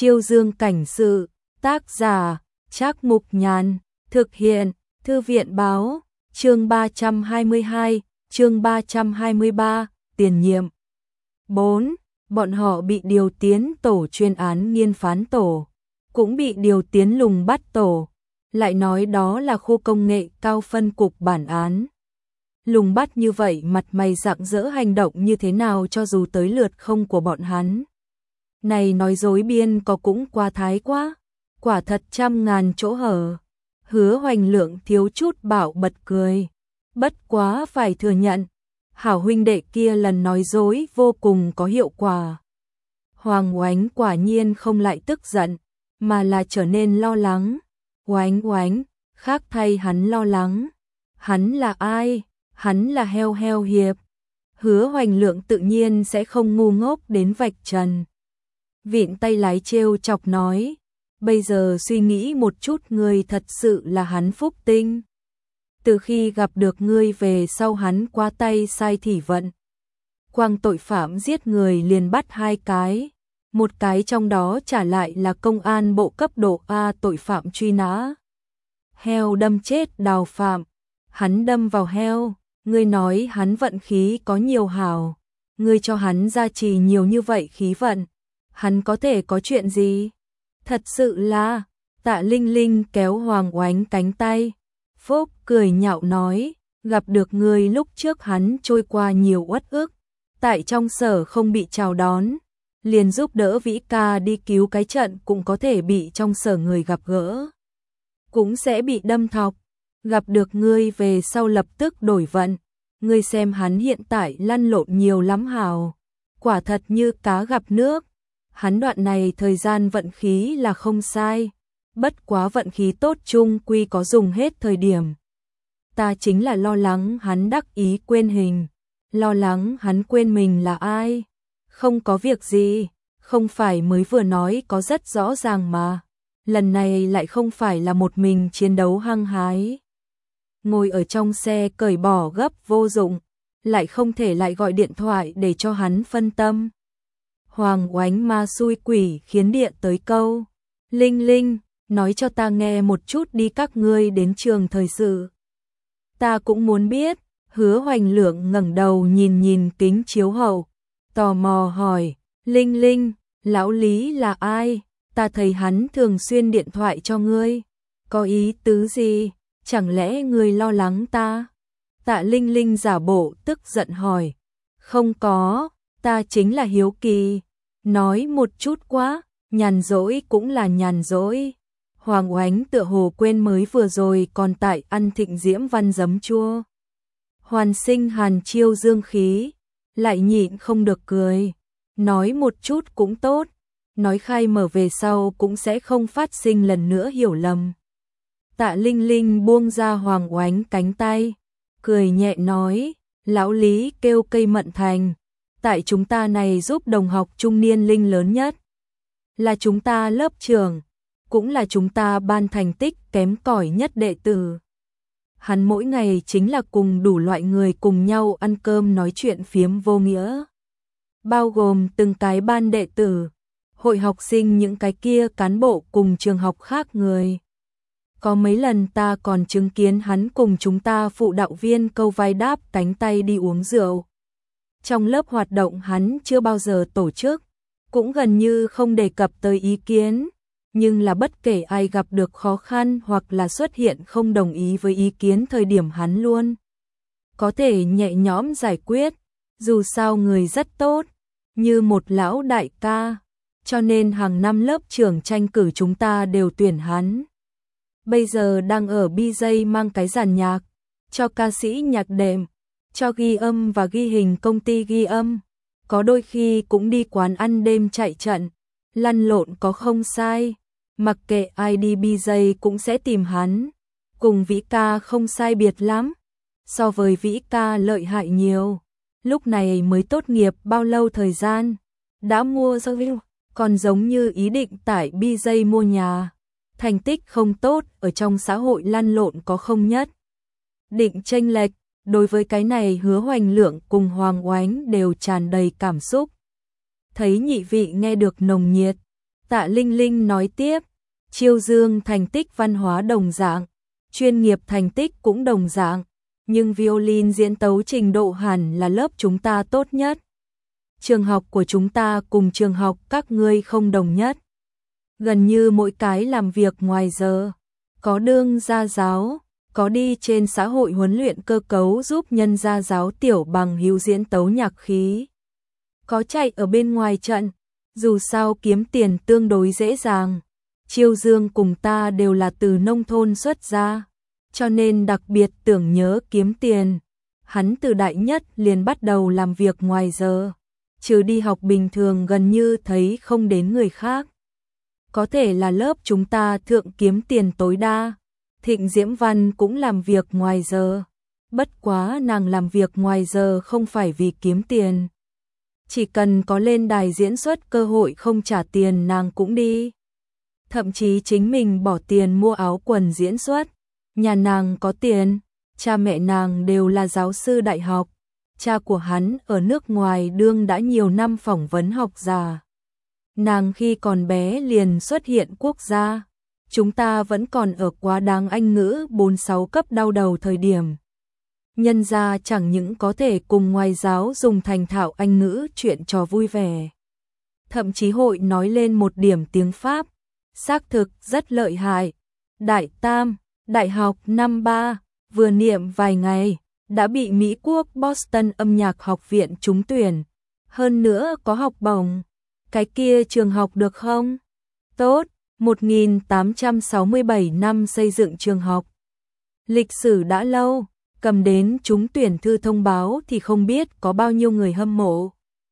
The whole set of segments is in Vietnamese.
Chiêu Dương cảnh sự, tác giả, Trác Mục Nhàn, thực hiện, Thư viện báo, chương 322, chương 323, tiền nhiệm. 4. Bọn họ bị điều tiến tổ chuyên án nghiên phán tổ, cũng bị điều tiến lùng bắt tổ, lại nói đó là khu công nghệ cao phân cục bản án. Lùng bắt như vậy mặt mày rạng rỡ hành động như thế nào cho dù tới lượt không của bọn hắn. Này nói dối biên có cũng quá thái quá, quả thật trăm ngàn chỗ hở. Hứa Hoành Lượng thiếu chút bảo bật cười, bất quá phải thừa nhận, hảo huynh đệ kia lần nói dối vô cùng có hiệu quả. Hoàng Oánh quả nhiên không lại tức giận, mà là trở nên lo lắng. Oánh, khác thay hắn lo lắng. Hắn là ai? Hắn là Heo Hiệp. Hứa Hoành Lượng tự nhiên sẽ không ngu ngốc đến vạch trần. Vịn tay lái trêu chọc nói, bây giờ suy nghĩ một chút, ngươi thật sự là hắn phúc tinh. Từ khi gặp được ngươi về sau hắn qua tay sai thị vận. Quang tội phạm giết người liền bắt 2 cái, một cái trong đó trả lại là công an bộ cấp độ A tội phạm truy nã. Heo đâm chết Đào Phạm, hắn đâm vào heo, ngươi nói hắn vận khí có nhiều hảo, ngươi cho hắn gia trì nhiều như vậy khí vận, hắn có thể có chuyện gì? Thật sự là, Tạ Linh Linh kéo Hoàng Oánh cánh tay, Phúc cười nhạo nói, gặp được ngươi lúc trước hắn trôi qua nhiều uất ức, tại trong sở không bị chào đón, liền giúp đỡ Vĩ ca đi cứu cái trận cũng có thể bị trong sở người gặp gỡ, cũng sẽ bị đâm thọc, gặp được ngươi về sau lập tức đổi vận, ngươi xem hắn hiện tại lăn lộn nhiều lắm hào, quả thật như cá gặp nước. Hắn đoạn này thời gian vận khí là không sai, bất quá vận khí tốt chung quy có dùng hết thời điểm. Ta chính là lo lắng hắn đắc ý quên hình, lo lắng hắn quên mình là ai. Không có việc gì, không phải mới vừa nói có rất rõ ràng mà. Lần này lại không phải là một mình chiến đấu hăng hái. Ngồi ở trong xe cởi bỏ gấp vô dụng, lại không thể lại gọi điện thoại để cho hắn phân tâm. Hoàng Oánh ma xui quỷ khiến điện tới câu, Linh Linh, nói cho ta nghe một chút đi, các ngươi đến trường thời sự. Ta cũng muốn biết. Hứa Hoành Lượng ngẩng đầu nhìn kính chiếu hậu, tò mò hỏi, Linh Linh, lão Lý là ai? Ta thấy hắn thường xuyên điện thoại cho ngươi, có ý tứ gì? Chẳng lẽ ngươi lo lắng ta? Tạ Linh Linh giả bộ tức giận hỏi, không có, ta chính là hiếu kỳ. Nói một chút quá, nhàn rỗi cũng là nhàn rỗi. Hoàng Oánh tựa hồ quên mới vừa rồi còn tại ăn Thịnh Diễm Văn giấm chua. Hoàn sinh hàn chiêu dương khí, lại nhịn không được cười. Nói một chút cũng tốt, nói khai mở về sau cũng sẽ không phát sinh lần nữa hiểu lầm. Tạ Linh Linh buông ra Hoàng Oánh cánh tay, cười nhẹ nói, lão Lý kêu cây mận thành. Tại chúng ta này giúp đồng học trung niên Linh lớn nhất, là chúng ta lớp trưởng, cũng là chúng ta ban thành tích kém cỏi nhất đệ tử. Hắn mỗi ngày chính là cùng đủ loại người cùng nhau ăn cơm nói chuyện phiếm vô nghĩa, bao gồm từng cái ban đệ tử, hội học sinh, những cái kia cán bộ cùng trường học khác người. Có mấy lần ta còn chứng kiến hắn cùng chúng ta phụ đạo viên câu vai đáp cánh tay đi uống rượu. Trong lớp hoạt động hắn chưa bao giờ tổ chức, cũng gần như không đề cập tới ý kiến, nhưng là bất kể ai gặp được khó khăn hoặc là xuất hiện không đồng ý với ý kiến thời điểm hắn luôn có thể nhẹ nhõm giải quyết, dù sao người rất tốt, như một lão đại ca, cho nên hàng năm lớp trưởng tranh cử chúng ta đều tuyển hắn. Bây giờ đang ở BJ mang cái dàn nhạc, cho ca sĩ nhạc đệm, cho ghi âm và ghi hình công ty ghi âm, có đôi khi cũng đi quán ăn đêm chạy trận, lăn lộn có không sai, mặc kệ ai đi BJ cũng sẽ tìm hắn, cùng Vĩ ca không sai biệt lắm, so với Vĩ ca lợi hại nhiều, lúc này mới tốt nghiệp bao lâu thời gian, đã mua rồi, còn giống như ý định tại BJ mua nhà, thành tích không tốt ở trong xã hội lăn lộn có không nhất định chênh lệch. Đối với cái này Hứa Hoành Lượng cùng Hoàng Oánh đều tràn đầy cảm xúc. Thấy nhị vị nghe được nồng nhiệt, Tạ Linh Linh nói tiếp, Chiêu Dương thành tích văn hóa đồng dạng, chuyên nghiệp thành tích cũng đồng dạng, nhưng violin diễn tấu trình độ hẳn là lớp chúng ta tốt nhất. Trường học của chúng ta cùng trường học các ngươi không đồng nhất. Gần như mỗi cái làm việc ngoài giờ, có đương gia giáo, có đi trên xã hội huấn luyện cơ cấu giúp nhân gia giáo tiểu bằng hữu diễn tấu nhạc khí. Có chạy ở bên ngoài trận, dù sao kiếm tiền tương đối dễ dàng. Chiêu Dương cùng ta đều là từ nông thôn xuất ra, cho nên đặc biệt tưởng nhớ kiếm tiền. Hắn từ đại nhất liền bắt đầu làm việc ngoài giờ, trừ đi học bình thường gần như thấy không đến người khác. Có thể là lớp chúng ta thượng kiếm tiền tối đa. Thịnh Diễm Văn cũng làm việc ngoài giờ, bất quá nàng làm việc ngoài giờ không phải vì kiếm tiền. Chỉ cần có lên đài diễn xuất cơ hội không trả tiền nàng cũng đi. Thậm chí chính mình bỏ tiền mua áo quần diễn xuất. Nhà nàng có tiền, cha mẹ nàng đều là giáo sư đại học. Cha của hắn ở nước ngoài đương đã nhiều năm phỏng vấn học giả. Nàng khi còn bé liền xuất hiện quốc gia. Chúng ta vẫn còn ở quá đáng Anh ngữ 4-6 cấp đau đầu thời điểm. Nhân gia chẳng những có thể cùng ngoài giáo dùng thành thạo Anh ngữ chuyện trò vui vẻ. Thậm chí hội nói lên một điểm tiếng Pháp. Xác thực rất lợi hại. Đại Tam, Đại học năm 3, vừa niệm vài ngày, đã bị Mỹ quốc Boston âm nhạc học viện trúng tuyển. Hơn nữa có học bổng. Cái kia trường học được không? Tốt, 1867 năm xây dựng trường học. Lịch sử đã lâu, cầm đến trúng tuyển thư thông báo thì không biết có bao nhiêu người hâm mộ.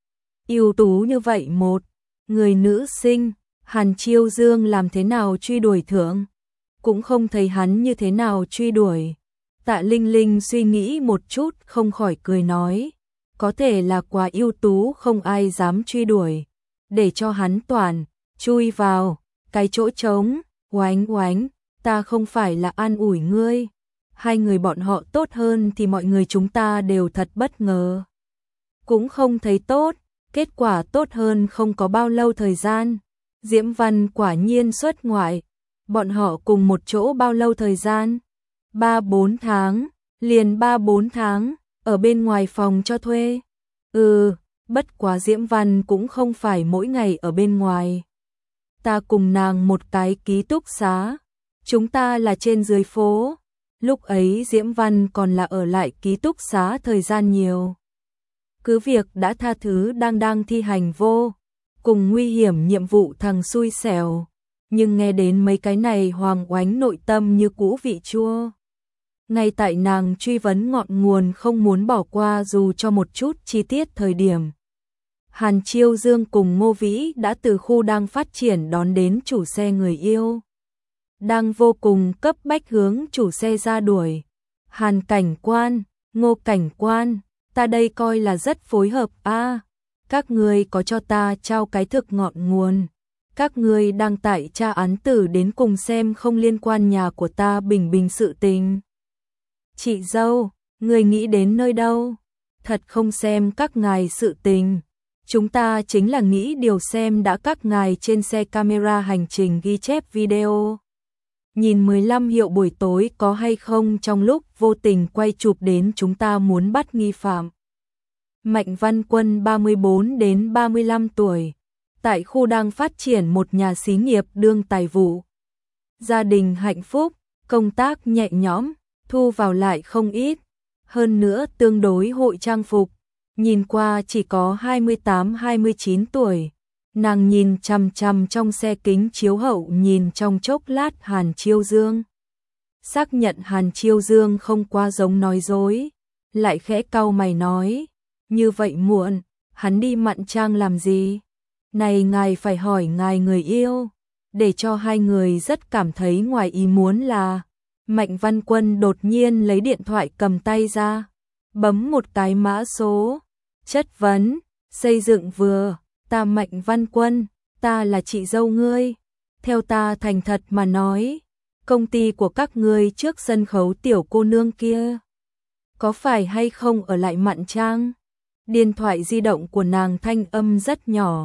Ưu tú như vậy một người nữ sinh, Hàn Chiêu Dương làm thế nào truy đuổi thưởng, cũng không thấy hắn như thế nào truy đuổi. Tạ Linh Linh suy nghĩ một chút không khỏi cười nói, có thể là quá ưu tú không ai dám truy đuổi, để cho hắn toàn chui vào cái chỗ trống. Oánh oánh, ta không phải là an ủi ngươi, hai người bọn họ tốt hơn thì mọi người chúng ta đều thật bất ngờ. Cũng không thấy tốt, kết quả tốt hơn không có bao lâu thời gian. Diễm Văn quả nhiên xuất ngoại, bọn họ cùng một chỗ bao lâu thời gian? 3-4 tháng, liền 3-4 tháng, ở bên ngoài phòng cho thuê. Bất quá Diễm Văn cũng không phải mỗi ngày ở bên ngoài. Ta cùng nàng một cái ký túc xá, chúng ta là trên dưới phố. Lúc ấy Diễm Văn còn là ở lại ký túc xá thời gian nhiều. Cứ việc đã tha thứ đang thi hành vô cùng nguy hiểm nhiệm vụ thằng xui xẻo, nhưng nghe đến mấy cái này Hoàng Oánh nội tâm như cũ vị chua. Ngay tại nàng truy vấn ngọn nguồn không muốn bỏ qua dù cho một chút chi tiết thời điểm. Hàn Chiêu Dương cùng Ngô Vĩ đã từ khu đang phát triển đón đến chủ xe người yêu. Đang vô cùng cấp bách hướng chủ xe ra đuổi. Hàn cảnh quan, Ngô cảnh quan, ta đây coi là rất phối hợp a. Các ngươi có cho ta trao cái thực ngọn nguồn. Các ngươi đang tại tra án tử đến cùng xem không liên quan nhà của ta bình bình sự tình. Chị dâu, người nghĩ đến nơi đâu? Thật không xem các ngài sự tình. Chúng ta chính là nghĩ điều xem đã các ngài trên xe camera hành trình ghi chép video. Nhìn 15 hiệu buổi tối có hay không trong lúc vô tình quay chụp đến chúng ta muốn bắt nghi phạm. Mạnh Văn Quân 34 đến 35 tuổi. Tại khu đang phát triển một nhà xí nghiệp đương tài vụ. Gia đình hạnh phúc, công tác nhẹ nhõm, thu vào lại không ít. Hơn nữa tương đối hội trang phục. Nhìn qua chỉ có 28-29 tuổi. Nàng nhìn chằm chằm trong xe kính chiếu hậu nhìn trong chốc lát Hàn Chiêu Dương. Xác nhận Hàn Chiêu Dương không quá giống nói dối. Lại khẽ cau mày nói. Như vậy muộn, hắn đi mặn trang làm gì? Này ngài phải hỏi ngài người yêu. Để cho hai người rất cảm thấy ngoài ý muốn là Mạnh Văn Quân đột nhiên lấy điện thoại cầm tay ra. Bấm một cái mã số. Chất vấn, xây dựng vừa, ta Mạnh Văn Quân, ta là chị dâu ngươi. Theo ta thành thật mà nói, công ty của các ngươi trước sân khấu tiểu cô nương kia. Có phải hay không ở lại mặn trang? Điện thoại di động của nàng thanh âm rất nhỏ,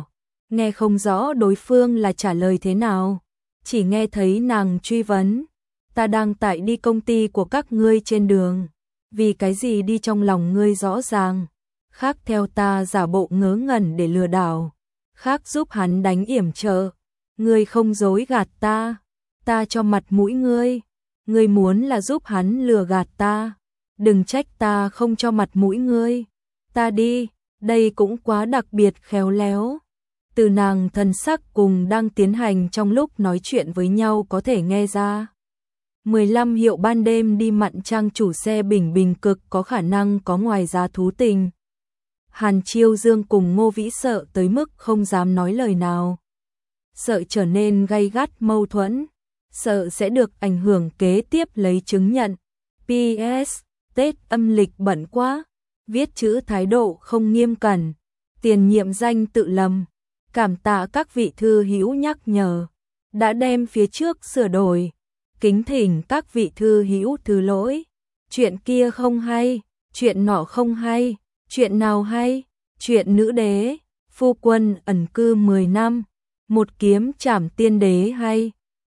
nghe không rõ đối phương là trả lời thế nào, chỉ nghe thấy nàng truy vấn, ta đang tại đi công ty của các ngươi trên đường, vì cái gì đi trong lòng ngươi rõ ràng, khác theo ta giả bộ ngớ ngẩn để lừa đảo, khác giúp hắn đánh yểm trợ, ngươi không dối gạt ta cho mặt mũi ngươi muốn là giúp hắn lừa gạt ta, đừng trách ta không cho mặt mũi ngươi, ta đi, đây cũng quá đặc biệt khéo léo. Từ nàng thần sắc cùng đang tiến hành trong lúc nói chuyện với nhau có thể nghe ra. 15 hiệu ban đêm đi mặn trang chủ xe bình bình cực có khả năng có ngoài giá thú tình. Hàn Chiêu Dương cùng Ngô Vĩ sợ tới mức không dám nói lời nào. Sợ trở nên gay gắt mâu thuẫn, sợ sẽ được ảnh hưởng kế tiếp lấy chứng nhận. PS, Tết âm lịch bận quá, viết chữ thái độ không nghiêm cẩn, tiền nhiệm danh tự lầm. Cảm tạ các vị thư hữu nhắc nhở, đã đem phía trước sửa đổi. Kính thỉnh các vị thư hữu thứ lỗi. Chuyện kia không hay, chuyện nọ không hay, chuyện nào hay? Chuyện nữ đế, phu quân ẩn cư 10 năm, một kiếm trảm tiên đế hay?